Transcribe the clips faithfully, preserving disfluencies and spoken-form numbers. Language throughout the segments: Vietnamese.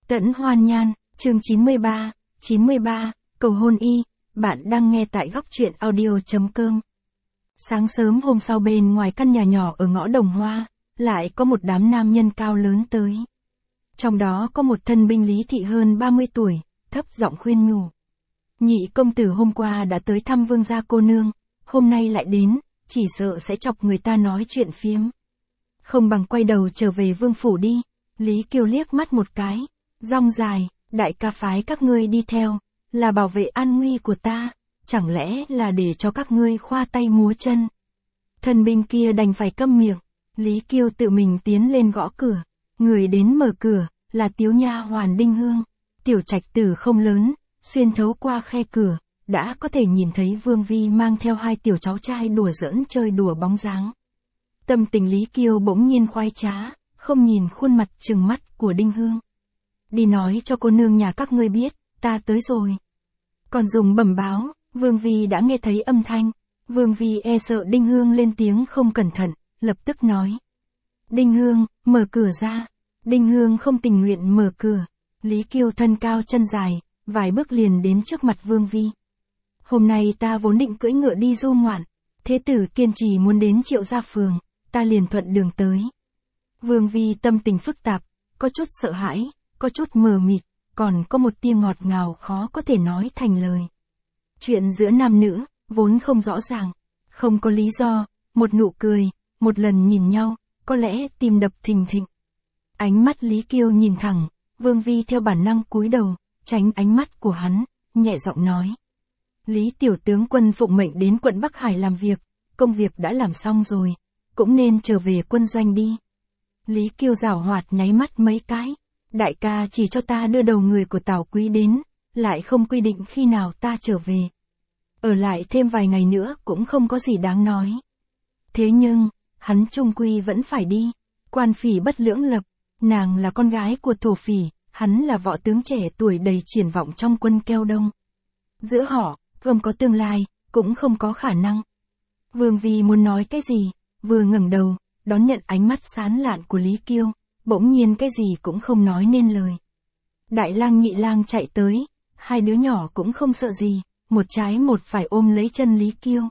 Tẫn Hoan Nhan, chương chín mươi ba, chín mươi ba, cầu hôn y, bạn đang nghe tại góc truyện audio.com. Sáng sớm hôm sau bên ngoài căn nhà nhỏ ở ngõ Đồng Hoa, lại có một đám nam nhân cao lớn tới. Trong đó có một thân binh Lý Thị hơn ba mươi tuổi, thấp giọng khuyên nhủ. Nhị công tử hôm qua đã tới thăm vương gia cô nương, hôm nay lại đến, chỉ sợ sẽ chọc người ta nói chuyện phiếm. Không bằng quay đầu trở về vương phủ đi. Lý Kiều liếc mắt một cái, rong dài, đại ca phái các ngươi đi theo, là bảo vệ an nguy của ta, chẳng lẽ là để cho các ngươi khoa tay múa chân. Thân binh kia đành phải câm miệng, Lý Kiều tự mình tiến lên gõ cửa, người đến mở cửa, là Tiếu nha hoàn Đinh Hương. Tiểu trạch tử không lớn, xuyên thấu qua khe cửa, đã có thể nhìn thấy Vương Vi mang theo hai tiểu cháu trai đùa giỡn chơi đùa bóng dáng. Tâm tình Lý Kiều bỗng nhiên khoái trá, không nhìn khuôn mặt trừng mắt của Đinh Hương. Đi nói cho cô nương nhà các ngươi biết, ta tới rồi. Còn dùng bẩm báo, Vương Vi đã nghe thấy âm thanh. Vương Vi e sợ Đinh Hương lên tiếng không cẩn thận, lập tức nói. Đinh Hương, mở cửa ra. Đinh Hương không tình nguyện mở cửa. Lý Kiều thân cao chân dài, vài bước liền đến trước mặt Vương Vi. Hôm nay ta vốn định cưỡi ngựa đi du ngoạn, thế tử kiên trì muốn đến Triệu Gia Phường, ta liền thuận đường tới. Vương Vi tâm tình phức tạp, có chút sợ hãi, có chút mờ mịt, còn có một tia ngọt ngào khó có thể nói thành lời. Chuyện giữa nam nữ, vốn không rõ ràng, không có lý do, một nụ cười, một lần nhìn nhau, có lẽ tim đập thình thịch. Ánh mắt Lý Kiều nhìn thẳng, Vương Vi theo bản năng cúi đầu, tránh ánh mắt của hắn, nhẹ giọng nói. Lý tiểu tướng quân phụng mệnh đến quận Bắc Hải làm việc, công việc đã làm xong rồi, cũng nên trở về quân doanh đi. Lý Kiều giảo hoạt nháy mắt mấy cái, đại ca chỉ cho ta đưa đầu người của Tào Quý đến, lại không quy định khi nào ta trở về. Ở lại thêm vài ngày nữa cũng không có gì đáng nói. Thế nhưng, hắn trung quy vẫn phải đi, quan phỉ bất lưỡng lập, nàng là con gái của thổ phỉ, hắn là võ tướng trẻ tuổi đầy triển vọng trong quân Keo Đông. Giữa họ, không có tương lai, cũng không có khả năng. Vương Vi muốn nói cái gì, vừa ngẩng đầu, đón nhận ánh mắt sán lạn của Lý Kiều, bỗng nhiên cái gì cũng không nói nên lời. Đại lang nhị lang chạy tới, hai đứa nhỏ cũng không sợ gì, một trái một phải ôm lấy chân Lý Kiều.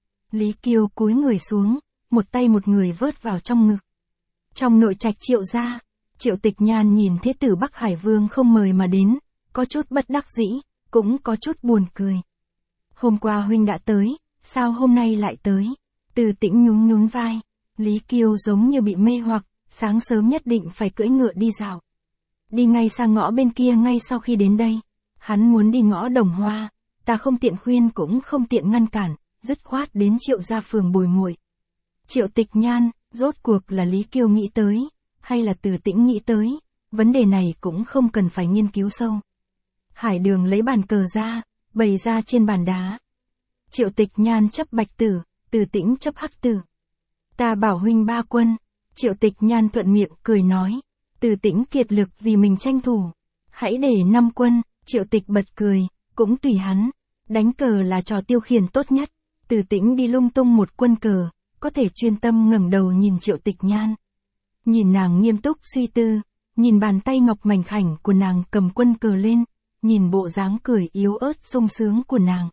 Lý Kiều cúi người xuống, một tay một người vớt vào trong ngực. Trong nội trạch Triệu gia, Triệu Tịch Nhan nhìn thế tử Bắc Hải Vương không mời mà đến, có chút bất đắc dĩ, cũng có chút buồn cười. Hôm qua huynh đã tới, sao hôm nay lại tới? Từ Tĩnh nhún nhún vai, Lý Kiều giống như bị mê hoặc, sáng sớm nhất định phải cưỡi ngựa đi dạo. Đi ngay sang ngõ bên kia ngay sau khi đến đây. Hắn muốn đi ngõ Đồng Hoa, ta không tiện khuyên cũng không tiện ngăn cản, dứt khoát đến Triệu Gia Phường bồi nguội. Triệu Tịch Nhan, rốt cuộc là Lý Kiều nghĩ tới, hay là Từ Tĩnh nghĩ tới, vấn đề này cũng không cần phải nghiên cứu sâu. Hải Đường lấy bàn cờ ra, bày ra trên bàn đá. Triệu Tịch Nhan chấp bạch tử, Từ Tĩnh chấp hắc tử. Ta bảo huynh ba quân. Triệu Tịch Nhan thuận miệng cười nói. Từ Tĩnh kiệt lực vì mình tranh thủ. Hãy để năm quân. Triệu Tịch bật cười, cũng tùy hắn. Đánh cờ là trò tiêu khiển tốt nhất. Từ Tĩnh đi lung tung một quân cờ, có thể chuyên tâm ngẩng đầu nhìn Triệu Tịch Nhan. Nhìn nàng nghiêm túc suy tư, nhìn bàn tay ngọc mảnh khảnh của nàng cầm quân cờ lên, nhìn bộ dáng cười yếu ớt sung sướng của nàng.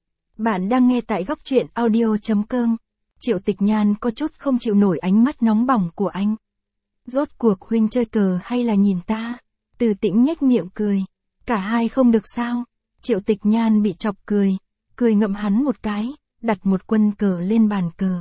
Bạn đang nghe tại góc truyện audio.com. Triệu Tịch Nhan có chút không chịu nổi ánh mắt nóng bỏng của anh. Rốt cuộc huynh chơi cờ hay là nhìn ta? Từ Tĩnh nhếch miệng cười. Cả hai không được sao? Triệu Tịch Nhan bị chọc cười, cười ngậm hắn một cái, đặt một quân cờ lên bàn cờ.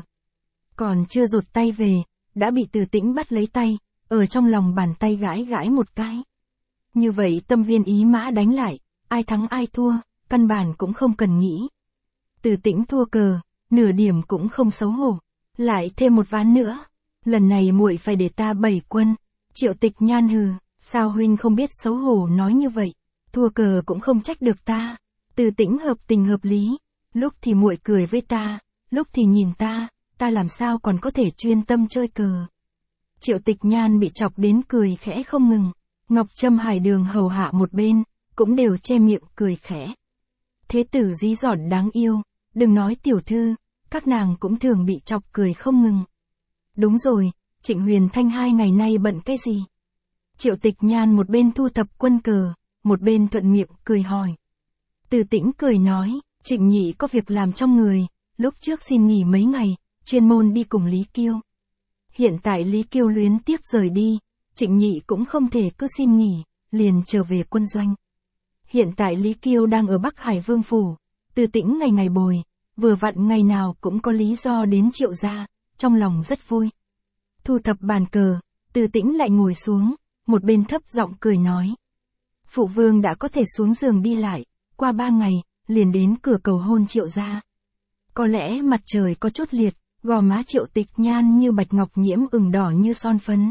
Còn chưa rụt tay về, đã bị Từ Tĩnh bắt lấy tay, ở trong lòng bàn tay gãi gãi một cái. Như vậy tâm viên ý mã đánh lại, ai thắng ai thua, căn bản cũng không cần nghĩ. Từ Tĩnh thua cờ, nửa điểm cũng không xấu hổ, lại thêm một ván nữa, lần này muội phải để ta bảy quân. Triệu Tịch Nhan hừ, sao huynh không biết xấu hổ nói như vậy, thua cờ cũng không trách được ta. Từ Tĩnh hợp tình hợp lý, lúc thì muội cười với ta, lúc thì nhìn ta, ta làm sao còn có thể chuyên tâm chơi cờ. Triệu Tịch Nhan bị chọc đến cười khẽ không ngừng, Ngọc Trâm Hải Đường hầu hạ một bên, cũng đều che miệng cười khẽ. Thế tử dí dỏn đáng yêu, đừng nói tiểu thư, các nàng cũng thường bị chọc cười không ngừng. Đúng rồi, Trịnh Huyền Thanh hai ngày nay bận cái gì? Triệu Tịch Nhan một bên thu thập quân cờ, một bên thuận miệng cười hỏi. Từ Tĩnh cười nói, Trịnh Nhị có việc làm trong người, lúc trước xin nghỉ mấy ngày, chuyên môn đi cùng Lý Kiêu. Hiện tại Lý Kiêu luyến tiếc rời đi, Trịnh Nhị cũng không thể cứ xin nghỉ, liền trở về quân doanh. Hiện tại Lý Kiêu đang ở Bắc Hải Vương Phủ, Từ Tĩnh ngày ngày bồi, vừa vặn ngày nào cũng có lý do đến Triệu gia, trong lòng rất vui. Thu thập bàn cờ, Từ Tĩnh lại ngồi xuống, một bên thấp giọng cười nói. Phụ vương đã có thể xuống giường đi lại, qua ba ngày, liền đến cửa cầu hôn Triệu gia. Có lẽ mặt trời có chút liệt, gò má Triệu Tịch Nhan như bạch ngọc nhiễm ửng đỏ như son phấn.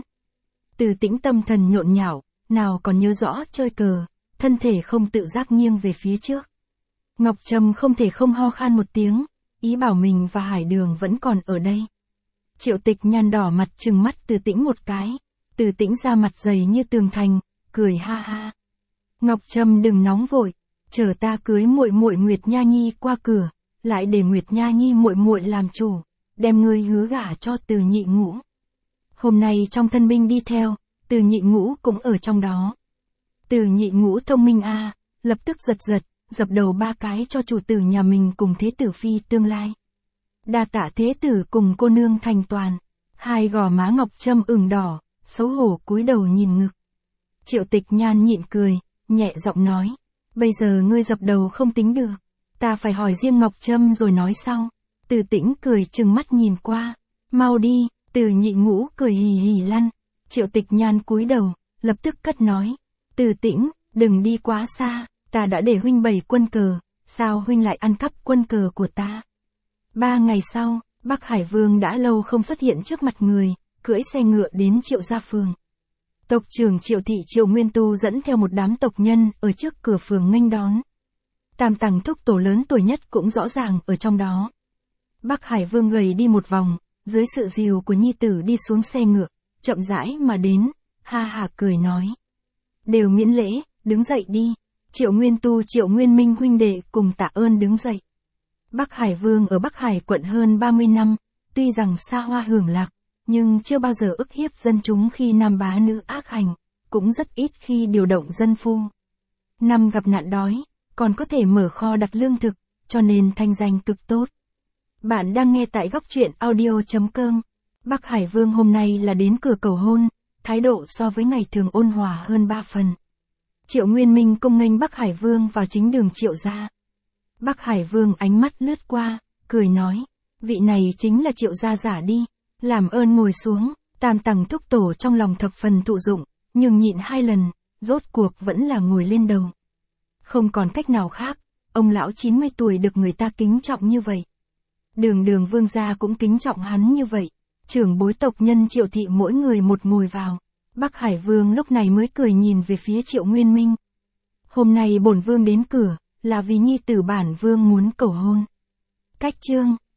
Từ Tĩnh tâm thần nhộn nhạo, nào còn nhớ rõ chơi cờ, thân thể không tự giác nghiêng về phía trước. Ngọc Trâm không thể không ho khan một tiếng, ý bảo mình và Hải Đường vẫn còn ở đây. Triệu Tịch Nhan đỏ mặt trừng mắt Từ Tĩnh một cái, Từ Tĩnh ra mặt dày như tường thành, cười ha ha. Ngọc Trâm đừng nóng vội, chờ ta cưới muội muội Nguyệt Nha Nhi qua cửa, lại để Nguyệt Nha Nhi muội muội làm chủ, đem ngươi hứa gả cho Từ Nhị Ngũ. Hôm nay trong thân binh đi theo, Từ Nhị Ngũ cũng ở trong đó. Từ Nhị Ngũ thông minh a, à, lập tức giật giật, dập đầu ba cái cho chủ tử nhà mình cùng thế tử phi tương lai. Đa tạ thế tử cùng cô nương thành toàn. Hai gò má Ngọc Trâm ửng đỏ, xấu hổ cúi đầu nhìn ngực. Triệu Tịch Nhan nhịn cười, nhẹ giọng nói, bây giờ ngươi dập đầu không tính được, ta phải hỏi riêng Ngọc Trâm rồi nói sau. Từ Tĩnh cười trừng mắt nhìn qua, mau đi. Từ Nhị Ngũ cười hì hì lăn. Triệu Tịch Nhan cúi đầu, lập tức cất nói, Từ Tĩnh, đừng đi quá xa, ta đã để huynh bày quân cờ, sao huynh lại ăn cắp quân cờ của ta? Ba ngày sau, Bắc Hải Vương đã lâu không xuất hiện trước mặt người, cưỡi xe ngựa đến Triệu gia phường. Tộc trưởng Triệu thị Triệu Nguyên Tu dẫn theo một đám tộc nhân ở trước cửa phường nghênh đón. Tam Tằng thúc tổ lớn tuổi nhất cũng rõ ràng ở trong đó. Bắc Hải Vương gầy đi một vòng, dưới sự dìu của nhi tử đi xuống xe ngựa, chậm rãi mà đến, ha ha cười nói. Đều miễn lễ, đứng dậy đi. Triệu Nguyên Tu Triệu Nguyên Minh huynh đệ cùng tạ ơn đứng dậy. Bắc Hải Vương ở Bắc Hải quận hơn ba mươi năm, tuy rằng xa hoa hưởng lạc, nhưng chưa bao giờ ức hiếp dân chúng khi nam bá nữ ác hành, cũng rất ít khi điều động dân phu. Năm gặp nạn đói, còn có thể mở kho đặt lương thực, cho nên thanh danh cực tốt. Bạn đang nghe tại góc truyện audio chấm com. Bắc Hải Vương hôm nay là đến cửa cầu hôn, thái độ so với ngày thường ôn hòa hơn ba phần. Triệu Nguyên Minh cung nghênh Bắc Hải Vương vào chính đường Triệu gia. Bắc Hải Vương ánh mắt lướt qua, cười nói, vị này chính là Triệu gia giả đi, làm ơn ngồi xuống. Tam Tằng thúc tổ trong lòng thập phần thụ dụng, nhưng nhịn hai lần, rốt cuộc vẫn là ngồi lên đầu. Không còn cách nào khác, ông lão chín mươi tuổi được người ta kính trọng như vậy. Đường đường vương gia cũng kính trọng hắn như vậy. Trưởng bối tộc nhân Triệu thị mỗi người một ngồi vào. Bắc Hải Vương lúc này mới cười nhìn về phía Triệu Nguyên Minh. Hôm nay bổn vương đến cửa, là vì nhi tử bản vương muốn cầu hôn. Cách chương